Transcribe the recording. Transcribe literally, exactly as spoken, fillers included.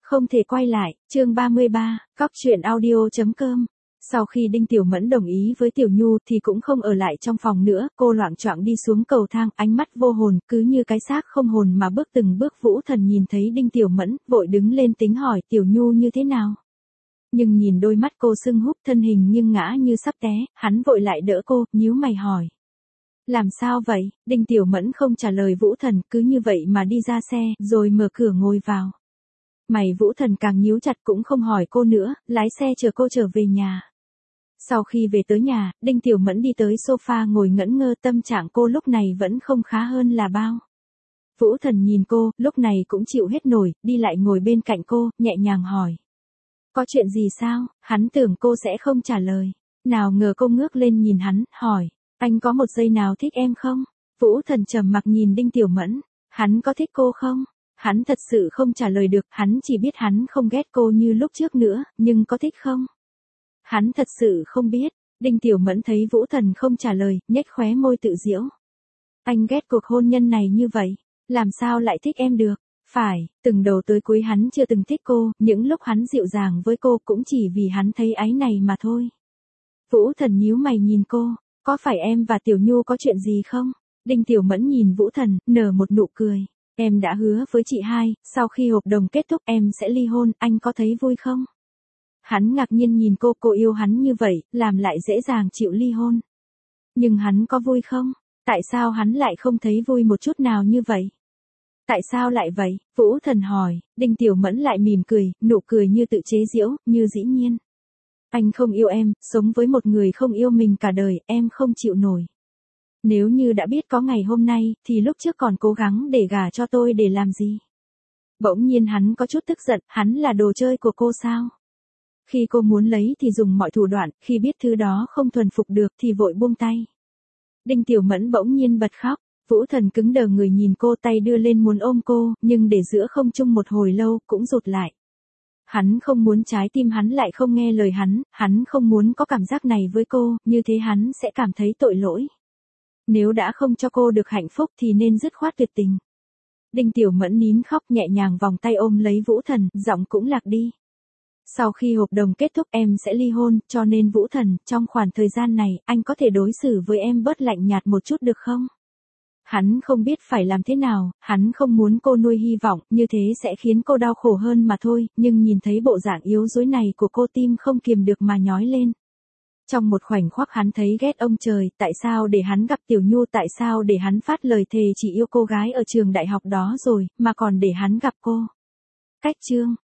Không thể quay lại, chương ba mươi ba, cóc truyện audio chấm com. Sau khi Đinh Tiểu Mẫn đồng ý với Tiểu Nhu thì cũng không ở lại trong phòng nữa, cô loạng choạng đi xuống cầu thang, ánh mắt vô hồn, cứ như cái xác không hồn mà bước từng bước. Vũ Thần nhìn thấy Đinh Tiểu Mẫn, vội đứng lên tính hỏi Tiểu Nhu như thế nào. Nhưng nhìn đôi mắt cô sưng húp, thân hình nghiêng ngã như sắp té, hắn vội lại đỡ cô, nhíu mày hỏi. Làm sao vậy? Đinh Tiểu Mẫn không trả lời Vũ Thần, cứ như vậy mà đi ra xe, rồi mở cửa ngồi vào. Mày Vũ Thần càng nhíu chặt cũng không hỏi cô nữa, lái xe chờ cô trở về nhà. Sau khi về tới nhà, Đinh Tiểu Mẫn đi tới sofa ngồi ngẩn ngơ, tâm trạng cô lúc này vẫn không khá hơn là bao. Vũ Thần nhìn cô, lúc này cũng chịu hết nổi, đi lại ngồi bên cạnh cô, nhẹ nhàng hỏi. Có chuyện gì sao? Hắn tưởng cô sẽ không trả lời. Nào ngờ cô ngước lên nhìn hắn, hỏi. Anh có một giây nào thích em không? Vũ Thần trầm mặc nhìn Đinh Tiểu Mẫn. Hắn có thích cô không? Hắn thật sự không trả lời được, hắn chỉ biết hắn không ghét cô như lúc trước nữa, nhưng có thích không? Hắn thật sự không biết. Đinh Tiểu Mẫn thấy Vũ Thần không trả lời, nhếch khóe môi tự giễu. Anh ghét cuộc hôn nhân này như vậy, làm sao lại thích em được? Phải, từng đầu tới cuối hắn chưa từng thích cô, những lúc hắn dịu dàng với cô cũng chỉ vì hắn thấy áy này mà thôi. Vũ Thần nhíu mày nhìn cô, có phải em và Tiểu Nhu có chuyện gì không? Đinh Tiểu Mẫn nhìn Vũ Thần, nở một nụ cười. Em đã hứa với chị hai, sau khi hợp đồng kết thúc em sẽ ly hôn, anh có thấy vui không? Hắn ngạc nhiên nhìn cô, cô yêu hắn như vậy, làm lại dễ dàng chịu ly hôn. Nhưng hắn có vui không? Tại sao hắn lại không thấy vui một chút nào như vậy? Tại sao lại vậy? Vũ Thần hỏi. Đinh Tiểu Mẫn lại mỉm cười, nụ cười như tự chế giễu, như dĩ nhiên. Anh không yêu em, sống với một người không yêu mình cả đời, em không chịu nổi. Nếu như đã biết có ngày hôm nay, thì lúc trước còn cố gắng để gả cho tôi để làm gì? Bỗng nhiên hắn có chút tức giận, hắn là đồ chơi của cô sao? Khi cô muốn lấy thì dùng mọi thủ đoạn, khi biết thứ đó không thuần phục được thì vội buông tay. Đinh Tiểu Mẫn bỗng nhiên bật khóc. Vũ Thần cứng đờ người nhìn cô, tay đưa lên muốn ôm cô, nhưng để giữa không trung một hồi lâu, cũng rụt lại. Hắn không muốn trái tim hắn lại không nghe lời hắn, hắn không muốn có cảm giác này với cô, như thế hắn sẽ cảm thấy tội lỗi. Nếu đã không cho cô được hạnh phúc thì nên dứt khoát tuyệt tình. Đinh Tiểu Mẫn nín khóc, nhẹ nhàng vòng tay ôm lấy Vũ Thần, giọng cũng lạc đi. Sau khi hợp đồng kết thúc em sẽ ly hôn, cho nên Vũ Thần, trong khoảng thời gian này, anh có thể đối xử với em bớt lạnh nhạt một chút được không? Hắn không biết phải làm thế nào, hắn không muốn cô nuôi hy vọng, như thế sẽ khiến cô đau khổ hơn mà thôi, nhưng nhìn thấy bộ dạng yếu đuối này của cô, tim không kiềm được mà nhói lên. Trong một khoảnh khắc hắn thấy ghét ông trời, tại sao để hắn gặp Tiểu Nhu, tại sao để hắn phát lời thề chỉ yêu cô gái ở trường đại học đó rồi, mà còn để hắn gặp cô. Cách chương